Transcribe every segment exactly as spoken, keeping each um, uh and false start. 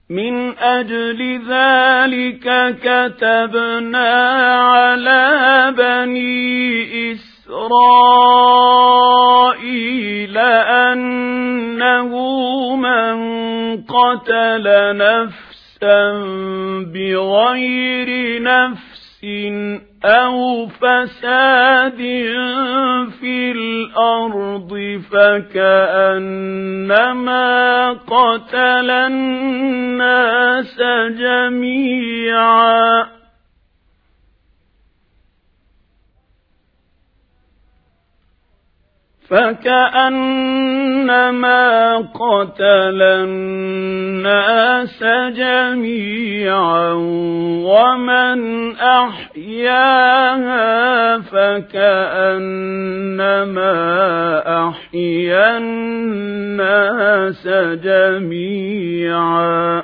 من أجل ذلك كتبنا على بني إسرائيل أنه من قتل نفسا بغير نفس أو فساد في الأرض فكأنما قتل الناس جميعا فكأنما قتل الناس جميعا ومن أحياها فكأنما أحيا الناس جميعا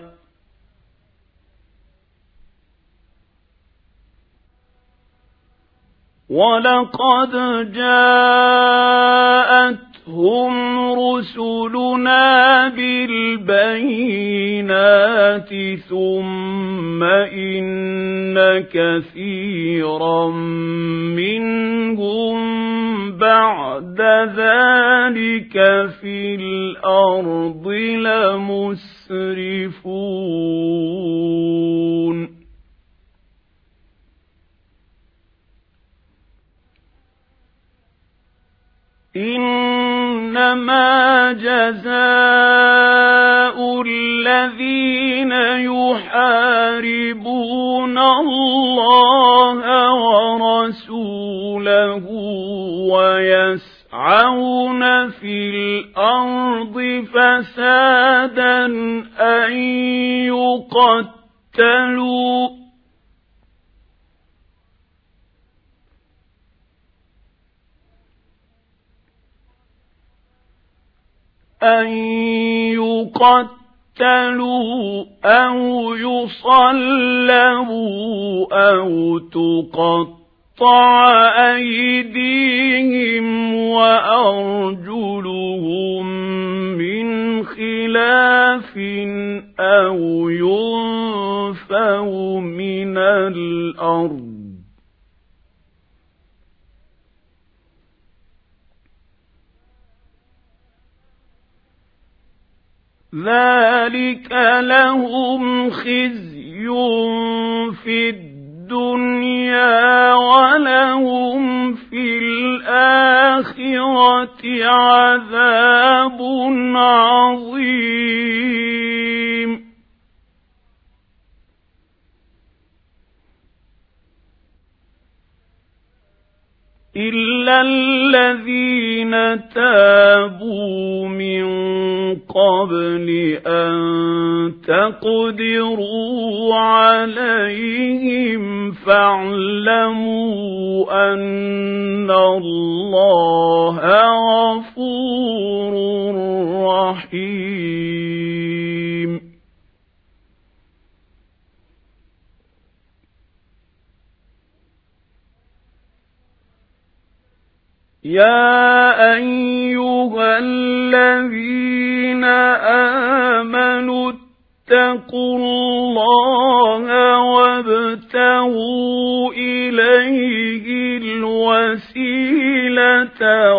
ولقد جاءتهم رسلنا بالبينات ثم إن كثيرا منهم بعد ذلك في الأرض لمسرفون إنما جزاء الذين يحاربون الله ورسوله ويسعون في الأرض فسادا أن يقتلوا أن يقتلوا أو يصلبوا أو تقطع أيديهم وأرجلهم من خلاف أو ينفوا من الأرض ذلك لهم خزي في الدنيا ولهم في الآخرة عذاب عظيم إلا الذين تابوا من قبل أن تقدروا عليهم فاعلموا أن الله غفور رحيم يا أيها الذين آمنوا اتقوا الله وابتغوا إليه الوسيلة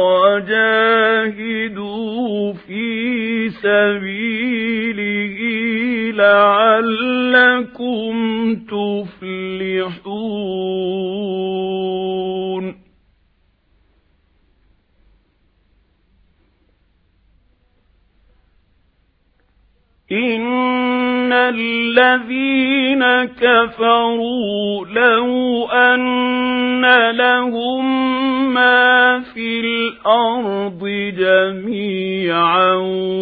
وجاهدوا في سبيله لعلكم تفلحون إن الذين كفروا لو أن لهم ما في الأرض جميعا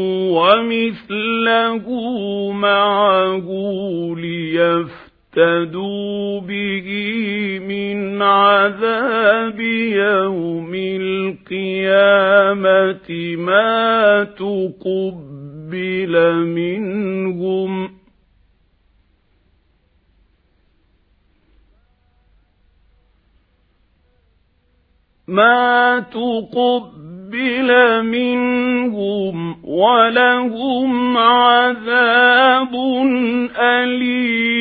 ومثله معه ليفتدوا به من عذاب يوم القيامة ما تقبل منهم ما تقبل منهم ولهم عذاب عذاب أليم.